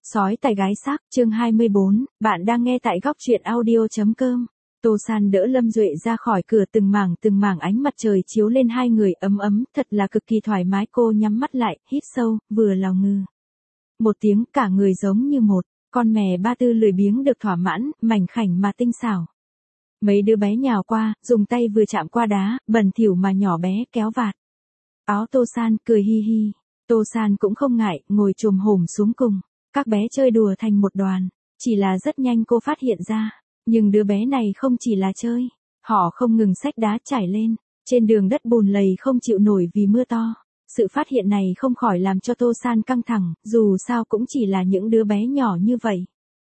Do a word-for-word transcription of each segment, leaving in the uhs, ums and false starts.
Sói tài gái xác, chương hai mươi bốn, bạn đang nghe tại góc truyện audio.com. Tô San đỡ Lâm Duệ ra khỏi cửa, từng mảng từng mảng ánh mặt trời chiếu lên hai người ấm ấm, thật là cực kỳ thoải mái. Cô nhắm mắt lại, hít sâu, vừa lào ngừ một tiếng, cả người giống như một con mè ba tư lười biếng được thỏa mãn, mảnh khảnh mà tinh xảo. Mấy đứa bé nhào qua, dùng tay vừa chạm qua đá, bẩn thỉu mà nhỏ bé kéo vạt áo Tô San, cười hi hi. Tô San cũng không ngại, ngồi chồm hổm xuống cùng các bé chơi đùa thành một đoàn. Chỉ là rất nhanh cô phát hiện ra, nhưng đứa bé này không chỉ là chơi, họ không ngừng xách đá trải lên trên đường đất bùn lầy không chịu nổi vì mưa to. Sự phát hiện này không khỏi làm cho Tô San căng thẳng, dù sao cũng chỉ là những đứa bé nhỏ như vậy.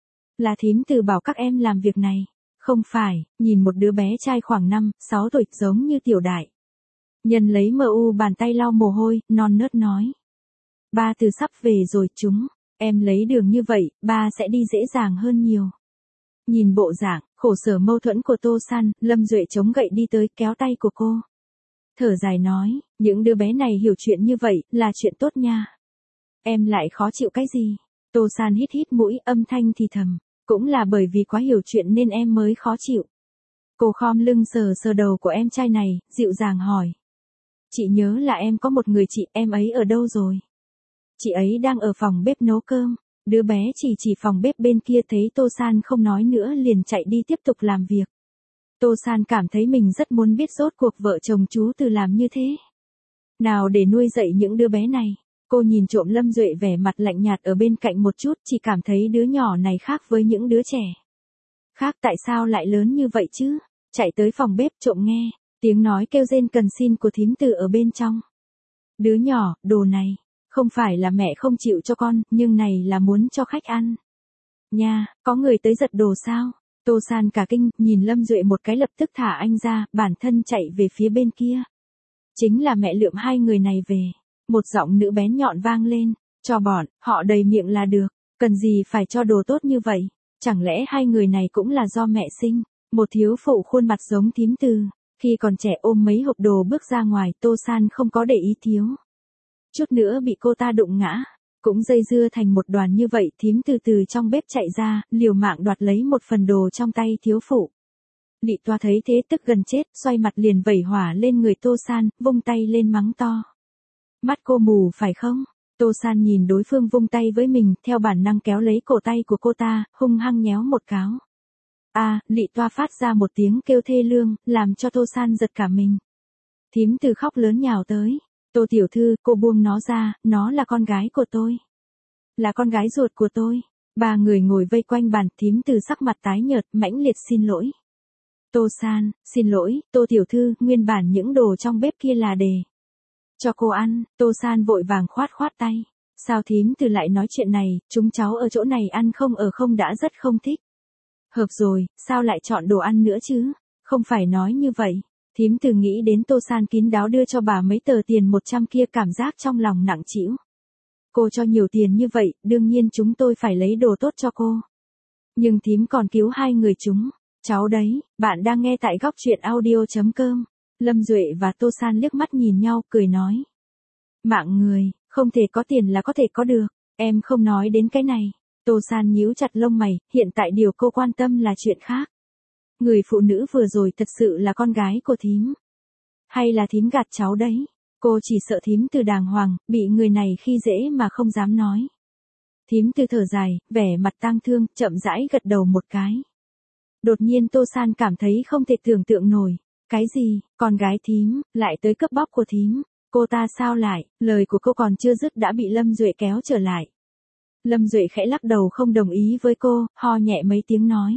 Là thím Từ bảo các em làm việc này. Không phải, nhìn một đứa bé trai khoảng năm, sáu tuổi giống như tiểu đại nhân lấy mờ u bàn tay lau mồ hôi, non nớt nói. Ba Từ sắp về rồi chúng, em lấy đường như vậy, ba sẽ đi dễ dàng hơn nhiều. Nhìn bộ dạng khổ sở mâu thuẫn của Tô San, Lâm Duệ chống gậy đi tới kéo tay của cô. Thở dài nói, những đứa bé này hiểu chuyện như vậy, là chuyện tốt nha. Em lại khó chịu cái gì? Tô San hít hít mũi, âm thanh thì thầm, cũng là bởi vì quá hiểu chuyện nên em mới khó chịu. Cô khom lưng sờ sờ đầu của em trai này, dịu dàng hỏi. Chị nhớ là em có một người chị, em ấy ở đâu rồi? Chị ấy đang ở phòng bếp nấu cơm. Đứa bé chỉ chỉ phòng bếp bên kia, thấy Tô San không nói nữa liền chạy đi tiếp tục làm việc. Tô San cảm thấy mình rất muốn biết rốt cuộc vợ chồng chú Từ làm như thế nào để nuôi dạy những đứa bé này. Cô nhìn trộm Lâm Duệ vẻ mặt lạnh nhạt ở bên cạnh một chút, chỉ cảm thấy đứa nhỏ này khác với những đứa trẻ khác. Tại sao lại lớn như vậy chứ? Chạy tới phòng bếp trộm nghe tiếng nói kêu rên cần xin của thím Từ ở bên trong. Đứa nhỏ, đồ này không phải là mẹ không chịu cho con, nhưng này là muốn cho khách ăn nha. Có người tới giật đồ sao? Tô San cả kinh, nhìn Lâm Duệ một cái lập tức thả anh ra, bản thân chạy về phía bên kia. Chính là mẹ lượm hai người này về. Một giọng nữ bén nhọn vang lên, cho bọn họ đầy miệng là được, cần gì phải cho đồ tốt như vậy? Chẳng lẽ hai người này cũng là do mẹ sinh? Một thiếu phụ khuôn mặt giống thím Từ, khi còn trẻ ôm mấy hộp đồ bước ra ngoài. Tô San không có để ý thiếu chút nữa bị cô ta đụng ngã, cũng dây dưa thành một đoàn như vậy. Thím Từ từ trong bếp chạy ra, liều mạng đoạt lấy một phần đồ trong tay thiếu phụ. Lị Toa thấy thế tức gần chết, xoay mặt liền vẩy hỏa lên người Tô San, vung tay lên mắng to. Mắt cô mù phải không? Tô San nhìn đối phương vung tay với mình, theo bản năng kéo lấy cổ tay của cô ta, hung hăng nhéo một cáo. A, à, Lị Toa phát ra một tiếng kêu thê lương, làm cho Tô San giật cả mình. Thím Từ khóc lớn nhào tới. Tô tiểu thư, cô buông nó ra, nó là con gái của tôi. Là con gái ruột của tôi. Ba người ngồi vây quanh bàn, thím Từ sắc mặt tái nhợt, mãnh liệt xin lỗi. Tô San, xin lỗi, Tô tiểu thư, nguyên bản những đồ trong bếp kia là để cho cô ăn. Tô San vội vàng khoát khoát tay. Sao thím Từ lại nói chuyện này, chúng cháu ở chỗ này ăn không ở không đã rất không thích. Hợp rồi, sao lại chọn đồ ăn nữa chứ? Không phải nói như vậy. Thím Từ nghĩ đến Tô San kín đáo đưa cho bà mấy tờ tiền một trăm kia, cảm giác trong lòng nặng trĩu. Cô cho nhiều tiền như vậy, đương nhiên chúng tôi phải lấy đồ tốt cho cô. Nhưng thím còn cứu hai người chúng. Cháu đấy, bạn đang nghe tại góc truyện audio.com. Lâm Duệ và Tô San liếc mắt nhìn nhau, cười nói. Mạng người, không thể có tiền là có thể có được. Em không nói đến cái này. Tô San nhíu chặt lông mày, hiện tại điều cô quan tâm là chuyện khác. Người phụ nữ vừa rồi thật sự là con gái của thím? Hay là thím gạt cháu đấy? Cô chỉ sợ thím Từ đàng hoàng, bị người này khi dễ mà không dám nói. Thím Từ thở dài, vẻ mặt tang thương, chậm rãi gật đầu một cái. Đột nhiên Tô San cảm thấy không thể tưởng tượng nổi. Cái gì, con gái thím, lại tới cướp bóc của thím? Cô ta sao lại? Lời của cô còn chưa dứt đã bị Lâm Duệ kéo trở lại. Lâm Duệ khẽ lắc đầu không đồng ý với cô, ho nhẹ mấy tiếng nói.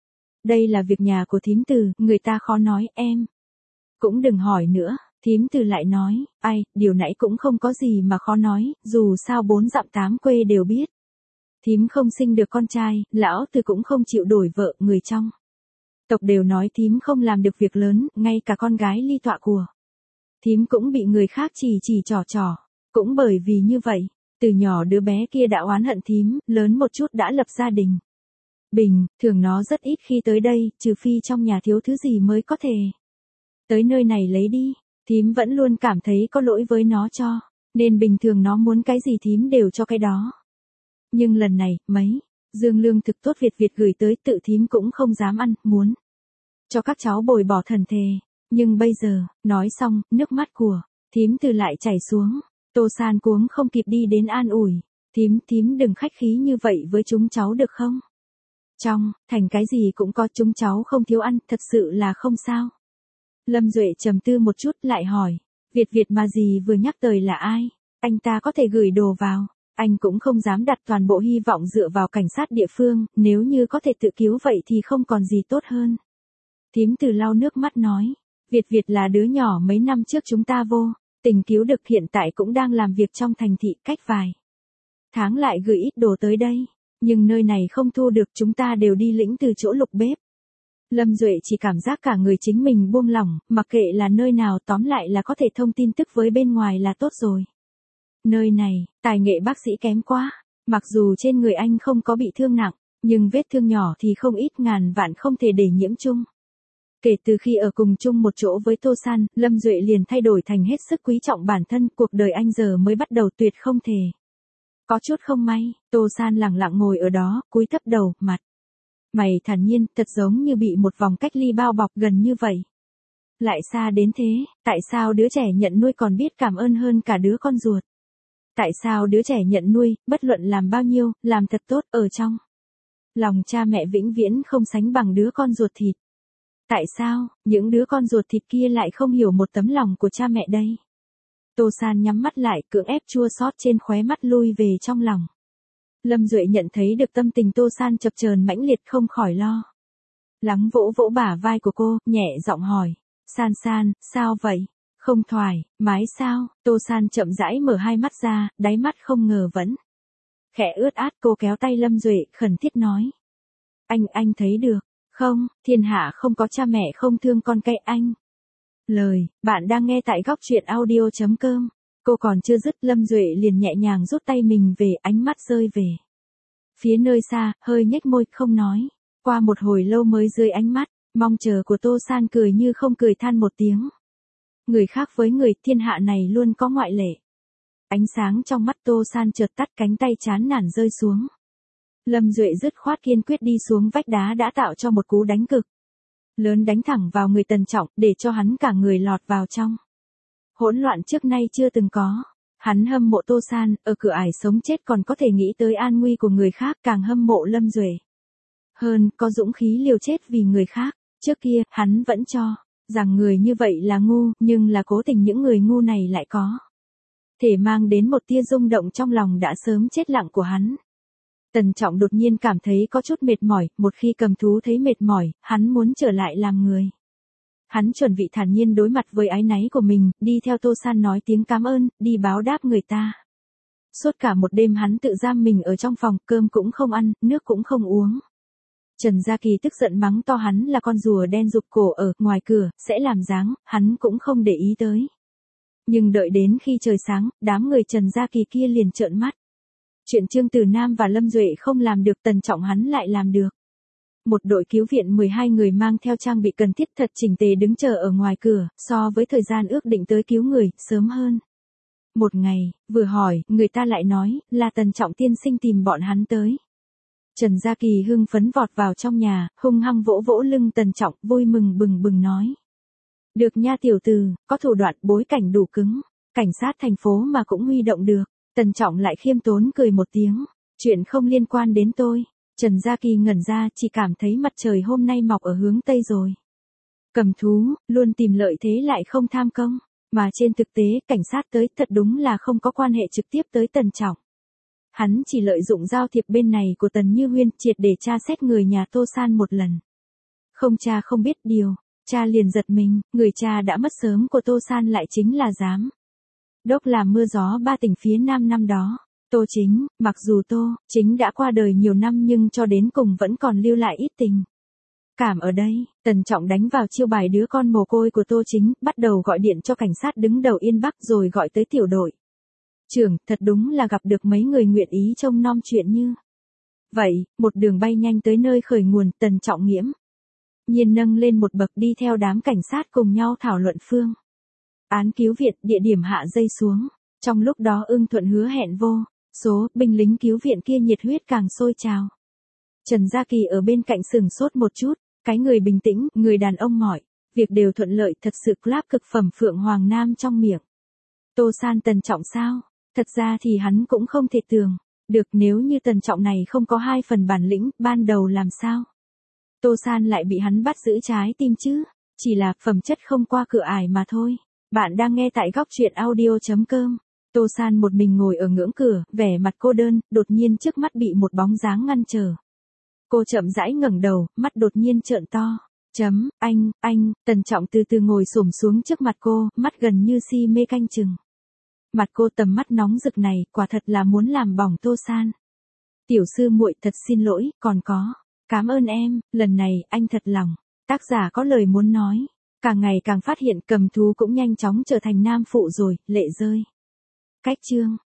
Đây là việc nhà của thím Từ, người ta khó nói, em cũng đừng hỏi nữa. Thím Từ lại nói, ai, điều nãy cũng không có gì mà khó nói, dù sao bốn dặm tám quê đều biết. Thím không sinh được con trai, lão Từ cũng không chịu đổi vợ, người trong tộc đều nói thím không làm được việc lớn, ngay cả con gái ly tọa của thím cũng bị người khác chỉ chỉ trò trò. Cũng bởi vì như vậy, từ nhỏ đứa bé kia đã oán hận thím, lớn một chút đã lập gia đình. Bình, thường nó rất ít khi tới đây, trừ phi trong nhà thiếu thứ gì mới có thể tới nơi này lấy đi. Thím vẫn luôn cảm thấy có lỗi với nó cho, nên bình thường nó muốn cái gì thím đều cho cái đó. Nhưng lần này, mấy, dương lương thực tốt Việt Việt gửi tới tự thím cũng không dám ăn, muốn cho các cháu bồi bỏ thần thề. Nhưng bây giờ, nói xong, nước mắt của thím từ lại chảy xuống. Tô San cuống không kịp đi đến an ủi. Thím, thím đừng khách khí như vậy với chúng cháu được không? Trong, thành cái gì cũng có, chúng cháu không thiếu ăn, thật sự là không sao. Lâm Duệ trầm tư một chút lại hỏi. Việt Việt mà gì vừa nhắc tới là ai? Anh ta có thể gửi đồ vào. Anh cũng không dám đặt toàn bộ hy vọng dựa vào cảnh sát địa phương, nếu như có thể tự cứu vậy thì không còn gì tốt hơn. Thím từ lau nước mắt nói. Việt Việt là đứa nhỏ mấy năm trước chúng ta vô tình cứu được, hiện tại cũng đang làm việc trong thành thị, cách vài tháng lại gửi ít đồ tới đây. Nhưng nơi này không thu được, chúng ta đều đi lĩnh từ chỗ Lục bếp. Lâm Duệ chỉ cảm giác cả người chính mình buông lỏng, mặc kệ là nơi nào, tóm lại là có thể thông tin tức với bên ngoài là tốt rồi. Nơi này, tài nghệ bác sĩ kém quá. Mặc dù trên người anh không có bị thương nặng, nhưng vết thương nhỏ thì không ít, ngàn vạn không thể để nhiễm chung. Kể từ khi ở cùng chung một chỗ với Tô San, Lâm Duệ liền thay đổi thành hết sức quý trọng bản thân, cuộc đời anh giờ mới bắt đầu tuyệt không thể. Có chút không may, Tô San lặng lặng ngồi ở đó, cúi thấp đầu, mặt mày thản nhiên, thật giống như bị một vòng cách ly bao bọc gần như vậy. Lại xa đến thế, tại sao đứa trẻ nhận nuôi còn biết cảm ơn hơn cả đứa con ruột? Tại sao đứa trẻ nhận nuôi, bất luận làm bao nhiêu, làm thật tốt, ở trong lòng cha mẹ vĩnh viễn không sánh bằng đứa con ruột thịt? Tại sao, những đứa con ruột thịt kia lại không hiểu một tấm lòng của cha mẹ đây? Tô San nhắm mắt lại, cưỡng ép chua xót trên khóe mắt lui về trong lòng. Lâm Duệ nhận thấy được tâm tình Tô San chập chờn mãnh liệt, không khỏi lo lắng vỗ vỗ bả vai của cô, nhẹ giọng hỏi. San San, sao vậy? Không thoải mái sao? Tô San chậm rãi mở hai mắt ra, đáy mắt không ngờ vẫn khẽ ướt át. Cô kéo tay Lâm Duệ, khẩn thiết nói. Anh, anh thấy được không, thiên hạ không có cha mẹ không thương con cái anh. Lời, bạn đang nghe tại góc truyện audio chấm com. Cô còn chưa dứt, Lâm Duệ liền nhẹ nhàng rút tay mình về, ánh mắt rơi về phía nơi xa, hơi nhếch môi, không nói. Qua một hồi lâu mới rơi ánh mắt mong chờ của Tô San, cười như không cười, than một tiếng. Người khác với người, thiên hạ này luôn có ngoại lệ. Ánh sáng trong mắt Tô San chợt tắt, cánh tay chán nản rơi xuống. Lâm Duệ dứt khoát kiên quyết đi xuống vách đá, đã tạo cho một cú đánh cực lớn, đánh thẳng vào người Tần Trọng, để cho hắn cả người lọt vào trong hỗn loạn trước nay chưa từng có. Hắn hâm mộ Tô San, ở cửa ải sống chết còn có thể nghĩ tới an nguy của người khác, càng hâm mộ Lâm Duệ hơn, có dũng khí liều chết vì người khác. Trước kia, hắn vẫn cho rằng người như vậy là ngu, nhưng là cố tình những người ngu này lại có thể mang đến một tia rung động trong lòng đã sớm chết lặng của hắn. Tần Trọng đột nhiên cảm thấy có chút mệt mỏi, một khi cầm thú thấy mệt mỏi, hắn muốn trở lại làm người. Hắn chuẩn bị thản nhiên đối mặt với áy náy của mình, đi theo Tô San nói tiếng cảm ơn, đi báo đáp người ta. Suốt cả một đêm hắn tự giam mình ở trong phòng, cơm cũng không ăn, nước cũng không uống. Trần Gia Kỳ tức giận mắng to hắn là con rùa đen rụt cổ ở ngoài cửa, sẽ làm dáng, hắn cũng không để ý tới. Nhưng đợi đến khi trời sáng, đám người Trần Gia Kỳ kia liền trợn mắt. Chuyện Trương Tử Nam và Lâm Duệ không làm được, Tần Trọng hắn lại làm được. Một đội cứu viện mười hai người mang theo trang bị cần thiết thật chỉnh tề đứng chờ ở ngoài cửa, so với thời gian ước định tới cứu người, sớm hơn một ngày. Vừa hỏi, người ta lại nói, là Tần Trọng tiên sinh tìm bọn hắn tới. Trần Gia Kỳ hưng phấn vọt vào trong nhà, hung hăng vỗ vỗ lưng Tần Trọng, vui mừng bừng bừng nói. Được nha tiểu tử, có thủ đoạn, bối cảnh đủ cứng, cảnh sát thành phố mà cũng huy động được. Tần Trọng lại khiêm tốn cười một tiếng. Chuyện không liên quan đến tôi. Trần Gia Kỳ ngẩn ra, chỉ cảm thấy mặt trời hôm nay mọc ở hướng Tây rồi. Cầm thú, luôn tìm lợi thế lại không tham công. Mà trên thực tế, cảnh sát tới thật đúng là không có quan hệ trực tiếp tới Tần Trọng. Hắn chỉ lợi dụng giao thiệp bên này của Tần Như Huyên, triệt để tra xét người nhà Tô San một lần. Không cha không biết điều, cha liền giật mình, người cha đã mất sớm của Tô San lại chính là giám đốc làm mưa gió ba tỉnh phía Nam năm đó. Tô Chính, mặc dù Tô Chính đã qua đời nhiều năm nhưng cho đến cùng vẫn còn lưu lại ít tình cảm ở đây. Tần Trọng đánh vào chiêu bài đứa con mồ côi của Tô Chính, bắt đầu gọi điện cho cảnh sát đứng đầu Yên Bắc, rồi gọi tới tiểu đội trưởng, thật đúng là gặp được mấy người nguyện ý trông nom chuyện như vậy. Một đường bay nhanh tới nơi khởi nguồn, Tần Trọng nghiễm nhiên nâng lên một bậc, đi theo đám cảnh sát cùng nhau thảo luận phương án cứu viện, địa điểm hạ dây xuống. Trong lúc đó Ưng Thuận hứa hẹn vô Số, binh lính cứu viện kia nhiệt huyết càng sôi trào. Trần Gia Kỳ ở bên cạnh sừng sốt một chút, cái người bình tĩnh, người đàn ông mỏi, việc đều thuận lợi thật sự clap cực phẩm Phượng Hoàng Nam trong miệng. Tô San Tần Trọng sao? Thật ra thì hắn cũng không thể tưởng, được nếu như Tần Trọng này không có hai phần bản lĩnh, ban đầu làm sao? Tô San lại bị hắn bắt giữ trái tim chứ, chỉ là phẩm chất không qua cửa ải mà thôi. Bạn đang nghe tại góc truyện audio chấm com. Tô San một mình ngồi ở ngưỡng cửa, vẻ mặt cô đơn, đột nhiên trước mắt bị một bóng dáng ngăn trở. Cô chậm rãi ngẩng đầu, mắt đột nhiên trợn to. Chấm, anh, anh, Tần Trọng từ từ ngồi xổm xuống trước mặt cô, mắt gần như si mê canh chừng. Mặt cô tầm mắt nóng rực này, quả thật là muốn làm bỏng Tô San. Tiểu sư muội thật xin lỗi, còn có. Cảm ơn em, lần này, anh thật lòng. Tác giả có lời muốn nói. Càng ngày càng phát hiện cầm thú cũng nhanh chóng trở thành nam phụ rồi, lệ rơi. Cách chương.